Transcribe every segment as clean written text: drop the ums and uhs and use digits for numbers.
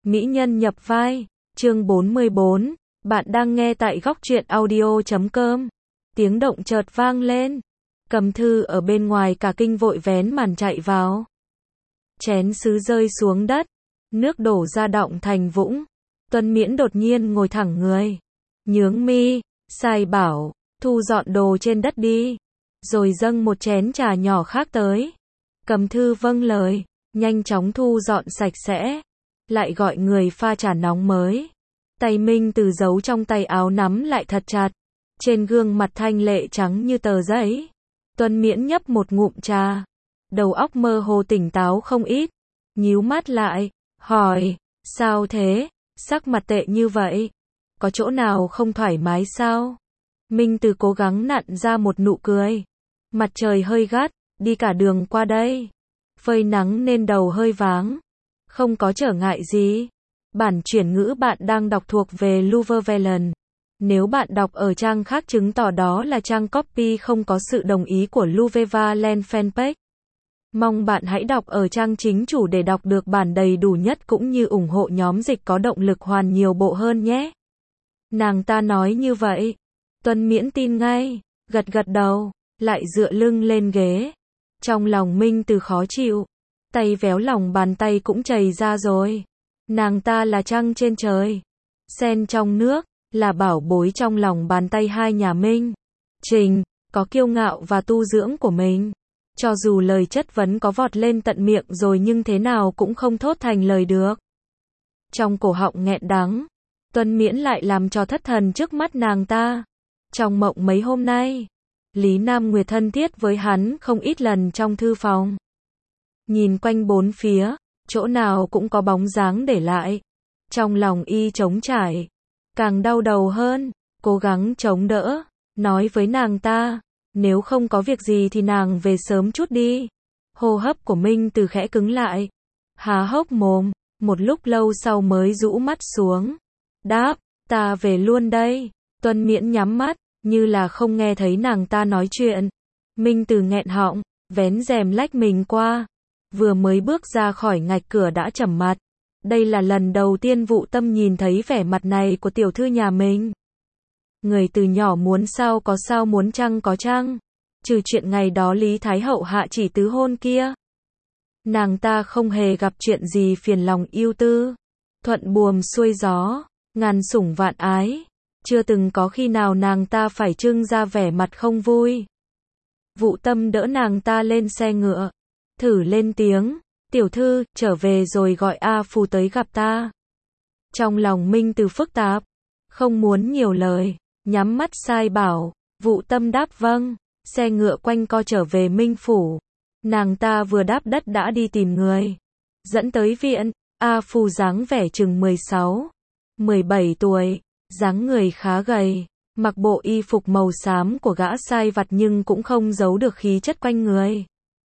Mỹ nhân nhập vai, chương 44, bạn đang nghe tại góc truyện audio.com. Tiếng động chợt vang lên. Cầm Thư ở bên ngoài cả kinh vội vén màn chạy vào. Chén sứ rơi xuống đất, nước đổ ra đọng thành vũng. Tuân Miễn đột nhiên ngồi thẳng người, nhướng mi, sai bảo, thu dọn đồ trên đất đi, rồi dâng một chén trà nhỏ khác tới. Cầm Thư vâng lời, nhanh chóng thu dọn sạch sẽ, lại gọi người pha trà nóng mới. Tay Minh Từ giấu trong tay áo nắm lại thật chặt, trên gương mặt thanh lệ trắng như tờ giấy. Tuân Miễn nhấp một ngụm trà, đầu óc mơ hồ tỉnh táo không ít, nhíu mắt lại, hỏi, sao thế, sắc mặt tệ như vậy, có chỗ nào không thoải mái sao? Minh Từ cố gắng nặn ra một nụ cười, mặt trời hơi gắt, đi cả đường qua đây, phơi nắng nên đầu hơi váng, không có trở ngại gì. Bản chuyển ngữ bạn đang đọc thuộc về Luverne. Nếu bạn đọc ở trang khác chứng tỏ đó là trang copy không có sự đồng ý của Luverne fanpage. Mong bạn hãy đọc ở trang chính chủ để đọc được bản đầy đủ nhất cũng như ủng hộ nhóm dịch có động lực hoàn nhiều bộ hơn nhé. Nàng ta nói như vậy. Tuân Miễn tin ngay, gật gật đầu, lại dựa lưng lên ghế. Trong lòng Minh Từ khó chịu, tay véo lòng bàn tay cũng chảy ra rồi. Nàng ta là trăng trên trời, sen trong nước, là bảo bối trong lòng bàn tay hai nhà Minh Trình, có kiêu ngạo và tu dưỡng của mình. Cho dù lời chất vấn có vọt lên tận miệng rồi nhưng thế nào cũng không thốt thành lời được. Trong cổ họng nghẹn đắng, Tuân Miễn lại làm cho thất thần trước mắt nàng ta. Trong mộng mấy hôm nay, Lý Nam Nguyệt thân thiết với hắn không ít lần trong thư phòng. Nhìn quanh bốn phía, chỗ nào cũng có bóng dáng để lại. Trong lòng y trống trải, càng đau đầu hơn, cố gắng chống đỡ, nói với nàng ta, nếu không có việc gì thì nàng về sớm chút đi. Hô hấp của Minh Từ khẽ cứng lại, há hốc mồm, một lúc lâu sau mới rũ mắt xuống. Đáp, ta về luôn đây. Tuân Miễn nhắm mắt, như là không nghe thấy nàng ta nói chuyện. Minh Từ nghẹn họng, vén rèm lách mình qua. Vừa mới bước ra khỏi ngạch cửa đã trầm mặt. Đây là lần đầu tiên Vụ Tâm nhìn thấy vẻ mặt này của tiểu thư nhà mình. Người từ nhỏ muốn sao có sao, muốn chăng có chăng. Trừ chuyện ngày đó Lý Thái Hậu hạ chỉ tứ hôn kia, nàng ta không hề gặp chuyện gì phiền lòng ưu tư. Thuận buồm xuôi gió, ngàn sủng vạn ái. Chưa từng có khi nào nàng ta phải trưng ra vẻ mặt không vui. Vụ Tâm đỡ nàng ta lên xe ngựa, thử lên tiếng, tiểu thư, trở về rồi gọi A Phù tới gặp ta. Trong lòng Minh Từ phức tạp, không muốn nhiều lời, nhắm mắt sai bảo. Vụ Tâm đáp vâng, xe ngựa quanh co trở về Minh Phủ. Nàng ta vừa đáp đất đã đi tìm người, dẫn tới viện. A Phù dáng vẻ chừng 16, 17 tuổi, dáng người khá gầy, mặc bộ y phục màu xám của gã sai vặt nhưng cũng không giấu được khí chất quanh người.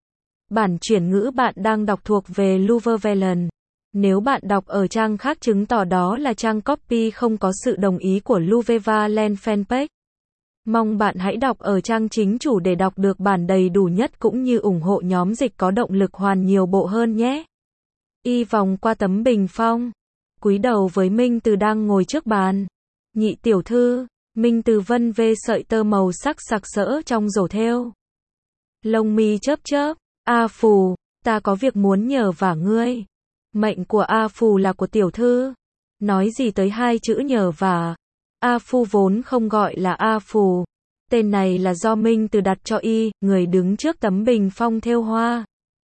Bản chuyển ngữ bạn đang đọc thuộc về Luverne. Nếu bạn đọc ở trang khác chứng tỏ đó là trang copy không có sự đồng ý của Luverne fanpage. Mong bạn hãy đọc ở trang chính chủ để đọc được bản đầy đủ nhất cũng như ủng hộ nhóm dịch có động lực hoàn nhiều bộ hơn nhé. Y vòng qua tấm bình phong, cúi đầu với Minh Từ đang ngồi trước bàn. Nhị tiểu thư. Minh Từ vân vê sợi tơ màu sắc sặc sỡ trong rổ thêu. Lông mi chớp chớp. A Phù, ta có việc muốn nhờ vả ngươi. Mệnh của A Phù là của tiểu thư. Nói gì tới hai chữ nhờ vả. A Phù vốn không gọi là A Phù. Tên này là do Minh Từ đặt cho y, người đứng trước tấm bình phong thêu hoa.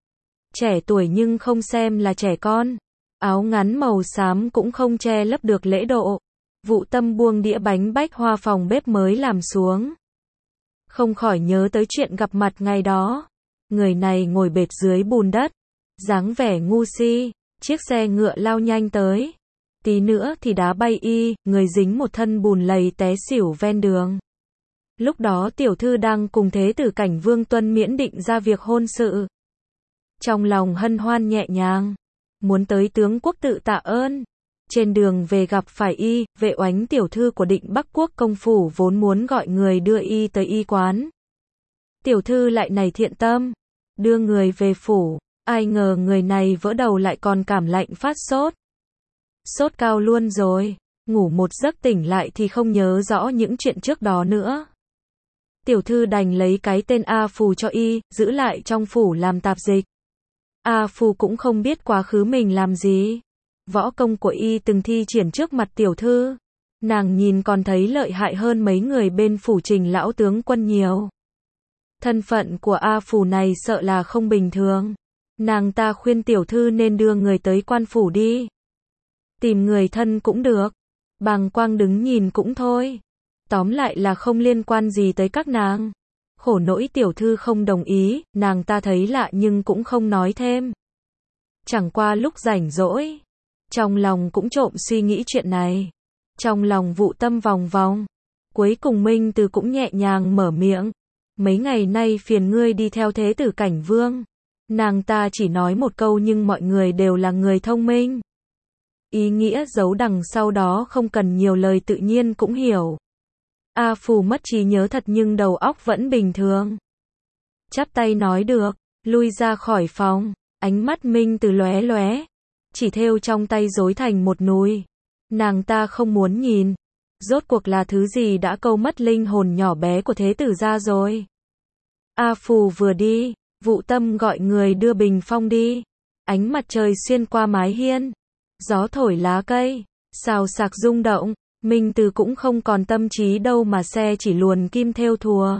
Trẻ tuổi nhưng không xem là trẻ con. Áo ngắn màu xám cũng không che lấp được lễ độ. Vụ Tâm buông đĩa bánh bách hoa phòng bếp mới làm xuống. Không khỏi nhớ tới chuyện gặp mặt ngày đó. Người này ngồi bệt dưới bùn đất, dáng vẻ ngu si. Chiếc xe ngựa lao nhanh tới, tí nữa thì đá bay y, người dính một thân bùn lầy té xỉu ven đường. Lúc đó tiểu thư đang cùng thế tử Cảnh Vương Tuân Miễn định ra việc hôn sự. Trong lòng hân hoan nhẹ nhàng, muốn tới tướng quốc tự tạ ơn. Trên đường về gặp phải y, Vệ Oánh tiểu thư của Định Bắc Quốc công phủ vốn muốn gọi người đưa y tới y quán. Tiểu thư lại nảy thiện tâm, đưa người về phủ. Ai ngờ người này vỡ đầu lại còn cảm lạnh phát sốt. Sốt cao luôn rồi. Ngủ một giấc tỉnh lại thì không nhớ rõ những chuyện trước đó nữa. Tiểu thư đành lấy cái tên A Phù cho y, giữ lại trong phủ làm tạp dịch. A Phù cũng không biết quá khứ mình làm gì. Võ công của y từng thi triển trước mặt tiểu thư. Nàng nhìn còn thấy lợi hại hơn mấy người bên phủ Trình lão tướng quân nhiều. Thân phận của A Phù này sợ là không bình thường. Nàng ta khuyên tiểu thư nên đưa người tới quan phủ đi. Tìm người thân cũng được. Bàng quang đứng nhìn cũng thôi. Tóm lại là không liên quan gì tới các nàng. Khổ nỗi tiểu thư không đồng ý, nàng ta thấy lạ nhưng cũng không nói thêm. Chẳng qua lúc rảnh rỗi, trong lòng cũng trộm suy nghĩ chuyện này. Trong lòng Vụ Tâm vòng vòng. Cuối cùng Minh Từ cũng nhẹ nhàng mở miệng. Mấy ngày nay phiền ngươi đi theo thế tử Cảnh Vương. Nàng ta chỉ nói một câu nhưng mọi người đều là người thông minh. Ý nghĩa giấu đằng sau đó không cần nhiều lời tự nhiên cũng hiểu. A Phù mất trí nhớ thật nhưng đầu óc vẫn bình thường. Chắp tay nói được, lui ra khỏi phòng, ánh mắt Minh Từ lóe lóe, chỉ thêu trong tay rối thành một núi. Nàng ta không muốn nhìn, rốt cuộc là thứ gì đã câu mất linh hồn nhỏ bé của thế tử gia rồi. A Phù vừa đi, Vụ Tâm gọi người đưa bình phong đi. Ánh mặt trời xuyên qua mái hiên, gió thổi lá cây, xào xạc rung động. Minh Từ cũng không còn tâm trí đâu mà xe chỉ luồn kim thêu thùa.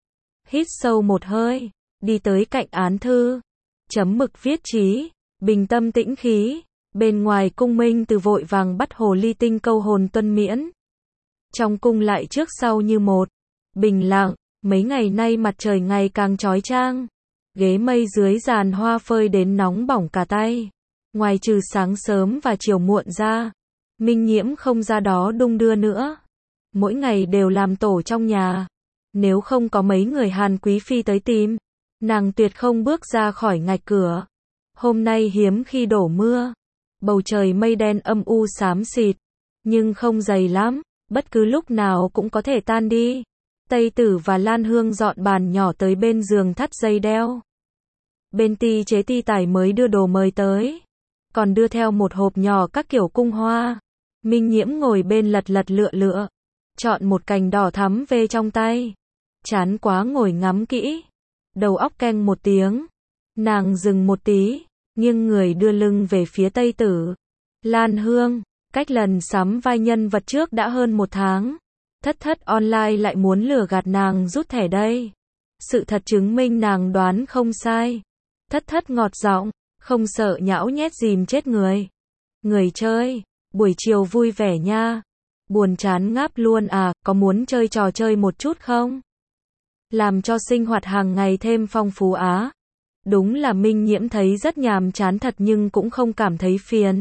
Hít sâu một hơi, đi tới cạnh án thư, chấm mực viết chí, bình tâm tĩnh khí. Bên ngoài cung Minh Từ vội vàng bắt hồ ly tinh câu hồn tuân miễn. Trong cung lại trước sau như một, bình lặng. Mấy ngày nay mặt trời ngày càng chói chang, ghế mây dưới giàn hoa phơi đến nóng bỏng cả tay. Ngoài trừ sáng sớm và chiều muộn ra, Minh Nhiễm không ra đó đung đưa nữa. Mỗi ngày đều làm tổ trong nhà. Nếu không có mấy người Hàn quý phi tới tìm, nàng tuyệt không bước ra khỏi ngạch cửa. Hôm nay hiếm khi đổ mưa. Bầu trời mây đen âm u xám xịt, nhưng không dày lắm, bất cứ lúc nào cũng có thể tan đi. Tây Tử và Lan Hương dọn bàn nhỏ tới bên giường thắt dây đeo. Bên ty chế ty tài mới đưa đồ mời tới, còn đưa theo một hộp nhỏ các kiểu cung hoa. Minh Nhiễm ngồi bên lật lật lựa lựa, chọn một cành đỏ thắm về trong tay. Chán quá ngồi ngắm kỹ, đầu óc keng một tiếng. Nàng dừng một tí, nghiêng người đưa lưng về phía Tây Tử. Lan Hương, cách lần sắm vai nhân vật trước đã hơn 1 tháng. Thất thất online lại muốn lừa gạt nàng rút thẻ đây. Sự thật chứng minh nàng đoán không sai. Thất thất ngọt giọng, không sợ nhão nhét dìm chết người. Người chơi, buổi chiều vui vẻ nha. Buồn chán ngáp luôn à, có muốn chơi trò chơi một chút không? Làm cho sinh hoạt hàng ngày thêm phong phú á. Đúng là Minh Nhiễm thấy rất nhàm chán thật nhưng cũng không cảm thấy phiền.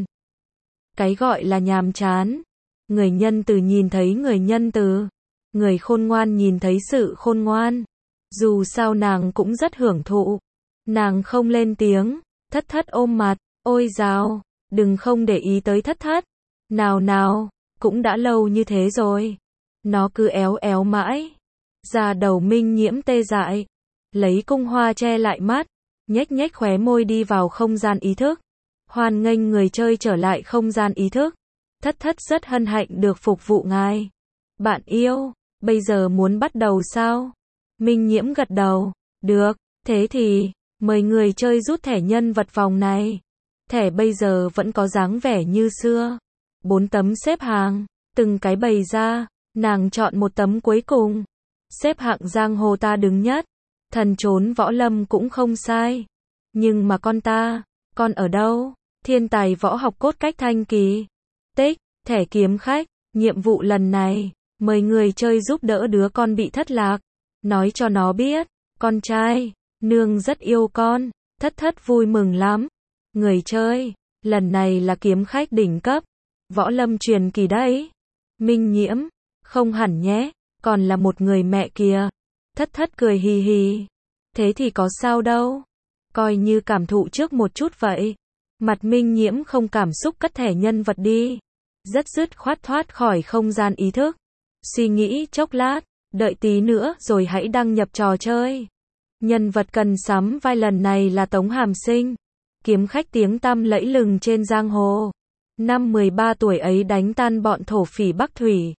Cái gọi là nhàm chán, người nhân từ nhìn thấy người nhân từ, người khôn ngoan nhìn thấy sự khôn ngoan. Dù sao nàng cũng rất hưởng thụ. Nàng không lên tiếng, thất thất ôm mặt, ôi dào, đừng không để ý tới thất thất. Nào nào, cũng đã lâu như thế rồi. Nó cứ éo éo mãi. Da đầu Minh Nhiễm tê dại, lấy cung hoa che lại mắt, nhếch nhếch khóe môi đi vào không gian ý thức. Hoan nghênh người chơi trở lại không gian ý thức. Thất thất rất hân hạnh được phục vụ ngài. Bạn yêu, bây giờ muốn bắt đầu sao? Minh Nhiễm gật đầu, được, thế thì, mời người chơi rút thẻ nhân vật vòng này. Thẻ bây giờ vẫn có dáng vẻ như xưa. 4 tấm xếp hàng, từng cái bày ra, nàng chọn một tấm cuối cùng. Xếp hạng giang hồ ta đứng nhất, thần trốn võ lâm cũng không sai. Nhưng mà con ở đâu? Thiên tài võ học cốt cách thanh kỳ. Tích, thẻ kiếm khách, nhiệm vụ lần này, mời người chơi giúp đỡ đứa con bị thất lạc. Nói cho nó biết, con trai, nương rất yêu con, thất thất vui mừng lắm. Người chơi, lần này là kiếm khách đỉnh cấp, võ lâm truyền kỳ đấy. Minh Nhiễm, không hẳn nhé, còn là một người mẹ kìa. Thất thất cười hì hì. Thế thì có sao đâu, coi như cảm thụ trước một chút vậy. Mặt Minh Nhiễm không cảm xúc cất thẻ nhân vật đi. Rất dứt khoát thoát khỏi không gian ý thức. Suy nghĩ chốc lát, đợi tí nữa rồi hãy đăng nhập trò chơi. Nhân vật cần sắm vai lần này là Tống Hàm Sinh, kiếm khách tiếng tăm lẫy lừng trên giang hồ. Năm 13 tuổi ấy đánh tan bọn thổ phỉ Bắc Thủy.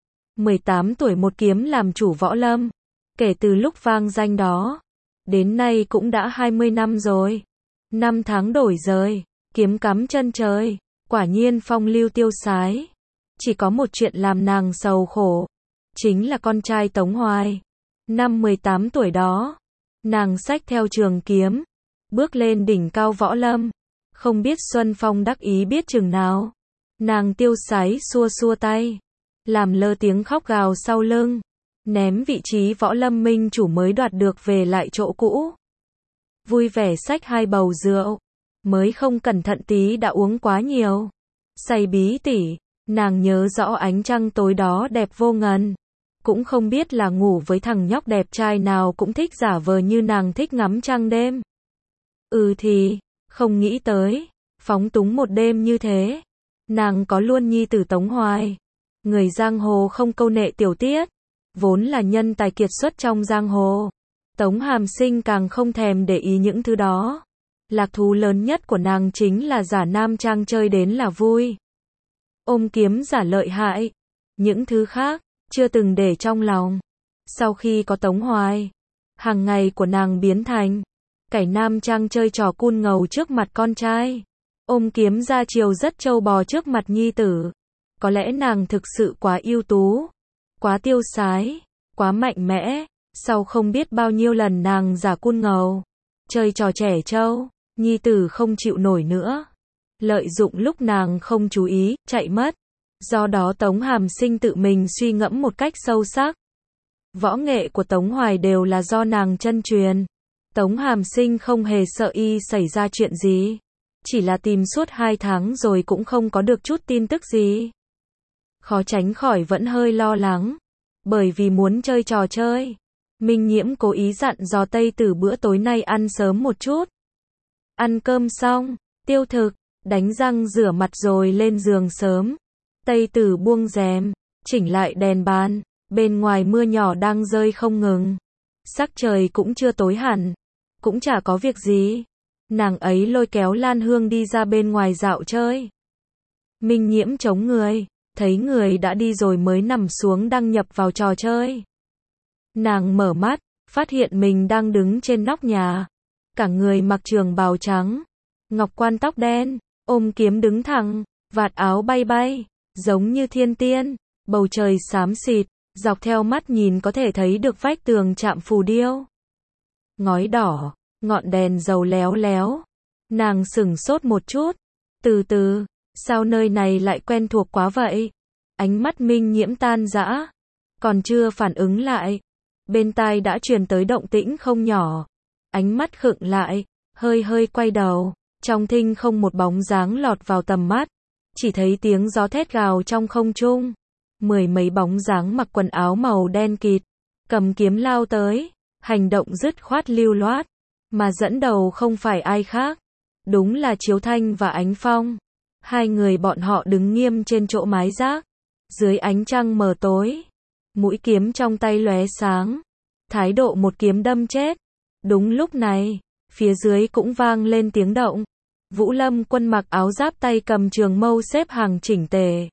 18 tuổi một kiếm làm chủ võ lâm. Kể từ lúc vang danh đó, đến nay cũng đã 20 năm rồi. Năm tháng đổi rời, kiếm cắm chân trời, quả nhiên phong lưu tiêu sái. Chỉ có một chuyện làm nàng sầu khổ, chính là con trai Tống Hoài. Năm 18 tuổi đó, nàng xách theo trường kiếm, bước lên đỉnh cao võ lâm. Không biết Xuân Phong đắc ý biết chừng nào. Nàng tiêu sái xua xua tay, làm lơ tiếng khóc gào sau lưng, ném vị trí võ lâm minh chủ mới đoạt được về lại chỗ cũ. Vui vẻ xách 2 bầu rượu, mới không cẩn thận tí đã uống quá nhiều. Say bí tỉ, nàng nhớ rõ ánh trăng tối đó đẹp vô ngần. Cũng không biết là ngủ với thằng nhóc đẹp trai nào cũng thích giả vờ như nàng thích ngắm trăng đêm. Thì, không nghĩ tới, phóng túng một đêm như thế. Nàng có luôn nhi tử Tống Hoài. Người giang hồ không câu nệ tiểu tiết, vốn là nhân tài kiệt xuất trong giang hồ. Tống Hàm Sinh càng không thèm để ý những thứ đó. Lạc thú lớn nhất của nàng chính là giả nam trang chơi đến là vui. Ôm kiếm giả lợi hại. Những thứ khác, chưa từng để trong lòng. Sau khi có Tống Hoài, hàng ngày của nàng biến thành cải nam trang chơi trò cun ngầu trước mặt con trai. Ôm kiếm ra chiều rất trâu bò trước mặt nhi tử. Có lẽ nàng thực sự quá ưu tú, quá tiêu sái, quá mạnh mẽ. Sau không biết bao nhiêu lần nàng giả cun ngầu, chơi trò trẻ trâu, nhi tử không chịu nổi nữa. Lợi dụng lúc nàng không chú ý, chạy mất. Do đó Tống Hàm Sinh tự mình suy ngẫm một cách sâu sắc. Võ nghệ của Tống Hoài đều là do nàng chân truyền. Tống Hàm Sinh không hề sợ y xảy ra chuyện gì. Chỉ là tìm suốt 2 tháng rồi cũng không có được chút tin tức gì. Khó tránh khỏi vẫn hơi lo lắng. Bởi vì muốn chơi trò chơi, Minh Nhiễm cố ý dặn dò Tây Tử bữa tối nay ăn sớm một chút. Ăn cơm xong, tiêu thực, đánh răng rửa mặt rồi lên giường sớm. Tây Tử buông rèm, chỉnh lại đèn bàn. Bên ngoài mưa nhỏ đang rơi không ngừng. Sắc trời cũng chưa tối hẳn. Cũng chả có việc gì. Nàng ấy lôi kéo Lan Hương đi ra bên ngoài dạo chơi. Minh Nhiễm chống người, thấy người đã đi rồi mới nằm xuống đăng nhập vào trò chơi. Nàng mở mắt, phát hiện mình đang đứng trên nóc nhà. Cả người mặc trường bào trắng, ngọc quan tóc đen, ôm kiếm đứng thẳng, vạt áo bay bay, giống như thiên tiên. Bầu trời xám xịt, dọc theo mắt nhìn có thể thấy được vách tường chạm phù điêu. Ngói đỏ, ngọn đèn dầu léo léo. Nàng sửng sốt một chút. Từ từ, sao nơi này lại quen thuộc quá vậy? Ánh mắt Minh Nhiễm tan rã. Còn chưa phản ứng lại, bên tai đã truyền tới động tĩnh không nhỏ. Ánh mắt khựng lại, hơi hơi quay đầu. Trong thinh không một bóng dáng lọt vào tầm mắt. Chỉ thấy tiếng gió thét gào trong không trung. 10 mấy bóng dáng mặc quần áo màu đen kịt, cầm kiếm lao tới. Hành động dứt khoát lưu loát. Mà dẫn đầu không phải ai khác, đúng là Chiếu Thanh và Ánh Phong. 2 người bọn họ đứng nghiêm trên chỗ mái rác, dưới ánh trăng mờ tối. Mũi kiếm trong tay lóe sáng, thái độ một kiếm đâm chết. Đúng lúc này, phía dưới cũng vang lên tiếng động. Vũ Lâm Quân mặc áo giáp tay cầm trường mâu xếp hàng chỉnh tề,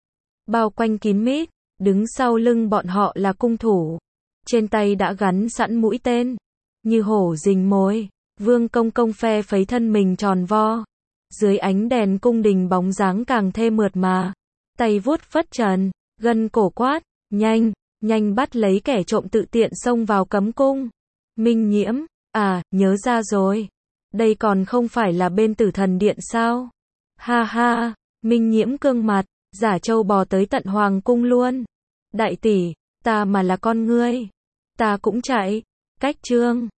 bao quanh kín mít. Đứng sau lưng bọn họ là cung thủ, trên tay đã gắn sẵn mũi tên. Như hổ rình mồi, Vương Công Công phe phẩy thân mình tròn vo. Dưới ánh đèn cung đình bóng dáng càng thêm mượt mà. Tay vuốt phất trần, gân cổ quát, nhanh, nhanh bắt lấy kẻ trộm tự tiện xông vào cấm cung. Minh Nhiễm, nhớ ra rồi. Đây còn không phải là bên Tử Thần Điện sao? Ha ha, Minh Nhiễm cương mặt, giả trâu bò tới tận hoàng cung luôn. Đại tỷ, ta mà là con ngươi, ta cũng chạy. Cách chương